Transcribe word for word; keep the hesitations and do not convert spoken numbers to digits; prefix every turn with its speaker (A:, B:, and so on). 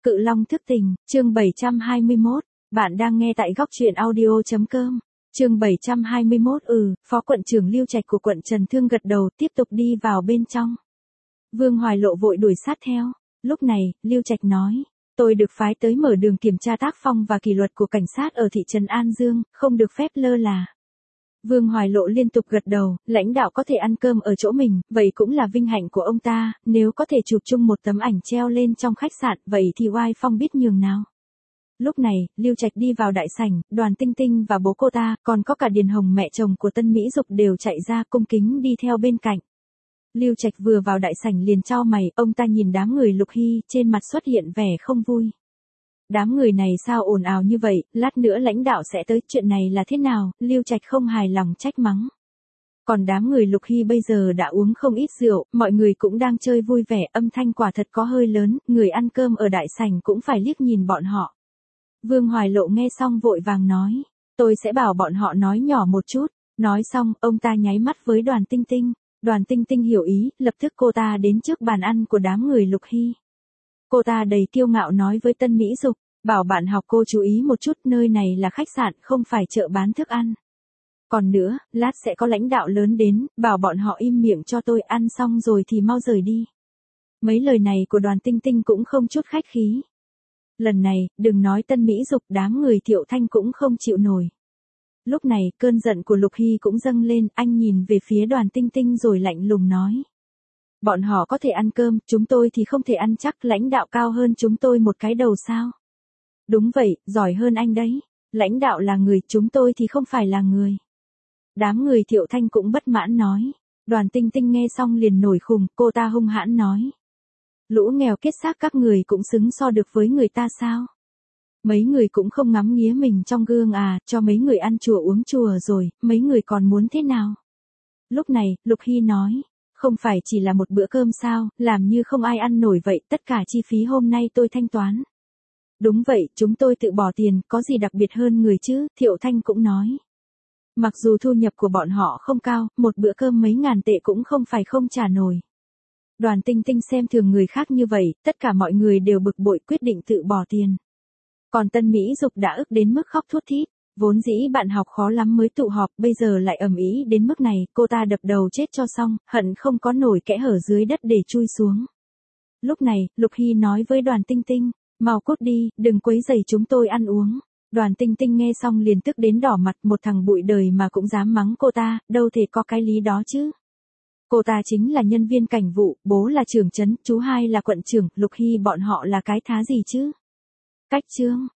A: Cự Long thức tình, chương bảy trăm hai mươi mốt, bạn đang nghe tại góc truyện audio.com. Chương bảy trăm hai mươi mốt ừ, Phó quận trưởng Lưu Trạch của quận Trần Thương gật đầu tiếp tục đi vào bên trong. Vương Hoài Lộ vội đuổi sát theo, lúc này, Lưu Trạch nói, tôi được phái tới mở đường kiểm tra tác phong và kỷ luật của cảnh sát ở thị trấn An Dương, không được phép lơ là. Vương Hoài Lộ liên tục gật đầu, lãnh đạo có thể ăn cơm ở chỗ mình, vậy cũng là vinh hạnh của ông ta, nếu có thể chụp chung một tấm ảnh treo lên trong khách sạn, vậy thì oai phong biết nhường nào. Lúc này, Lưu Trạch đi vào đại sảnh, Đoàn Tinh Tinh và bố cô ta, còn có cả Điền Hồng mẹ chồng của Tân Mỹ Dục đều chạy ra cung kính đi theo bên cạnh. Lưu Trạch vừa vào đại sảnh liền chau mày, ông ta nhìn đám người Lục Hy, trên mặt xuất hiện vẻ không vui. Đám người này sao ồn ào như vậy, lát nữa lãnh đạo sẽ tới, chuyện này là thế nào, Lưu Trạch không hài lòng trách mắng. Còn đám người Lục Hy bây giờ đã uống không ít rượu, mọi người cũng đang chơi vui vẻ, âm thanh quả thật có hơi lớn, người ăn cơm ở đại sảnh cũng phải liếc nhìn bọn họ. Vương Hoài Lộ nghe xong vội vàng nói, tôi sẽ bảo bọn họ nói nhỏ một chút, nói xong, ông ta nháy mắt với Đoàn Tinh Tinh, Đoàn Tinh Tinh hiểu ý, lập tức cô ta đến trước bàn ăn của đám người Lục Hy. Cô ta đầy kiêu ngạo nói với Tân Mỹ Dục, bảo bạn học cô chú ý một chút, nơi này là khách sạn, không phải chợ bán thức ăn. Còn nữa, lát sẽ có lãnh đạo lớn đến, bảo bọn họ im miệng cho tôi, ăn xong rồi thì mau rời đi. Mấy lời này của Đoàn Tinh Tinh cũng không chút khách khí. Lần này, đừng nói Tân Mỹ Dục, đám người Thiệu Thanh cũng không chịu nổi. Lúc này, cơn giận của Lục Hy cũng dâng lên, anh nhìn về phía Đoàn Tinh Tinh rồi lạnh lùng nói. Bọn họ có thể ăn cơm, chúng tôi thì không thể ăn, chắc lãnh đạo cao hơn chúng tôi một cái đầu sao? Đúng vậy, giỏi hơn anh đấy. Lãnh đạo là người, chúng tôi thì không phải là người. Đám người Thiệu Thanh cũng bất mãn nói. Đoàn Tinh Tinh nghe xong liền nổi khùng, cô ta hung hãn nói. Lũ nghèo kết xác các người cũng xứng so được với người ta sao? Mấy người cũng không ngắm nghía mình trong gương à, cho mấy người ăn chùa uống chùa rồi, mấy người còn muốn thế nào? Lúc này, Lục Hy nói. Không phải chỉ là một bữa cơm sao, làm như không ai ăn nổi vậy, tất cả chi phí hôm nay tôi thanh toán. Đúng vậy, chúng tôi tự bỏ tiền, có gì đặc biệt hơn người chứ, Thiệu Thanh cũng nói. Mặc dù thu nhập của bọn họ không cao, một bữa cơm mấy ngàn tệ cũng không phải không trả nổi. Đoàn Tinh Tinh xem thường người khác như vậy, tất cả mọi người đều bực bội quyết định tự bỏ tiền. Còn Tân Mỹ Dục đã ức đến mức khóc thút thít. Vốn dĩ bạn học khó lắm mới tụ họp, bây giờ lại ầm ĩ đến mức này, cô ta đập đầu chết cho xong, hận không có nổi kẽ hở dưới đất để chui xuống. Lúc này, Lục Hy nói với Đoàn Tinh Tinh, mau cút đi, đừng quấy rầy chúng tôi ăn uống. Đoàn Tinh Tinh nghe xong liền tức đến đỏ mặt, một thằng bụi đời mà cũng dám mắng cô ta, đâu thể có cái lý đó chứ. Cô ta chính là nhân viên cảnh vụ, bố là trưởng trấn, chú hai là quận trưởng, Lục Hy bọn họ là cái thá gì chứ. Cách chương.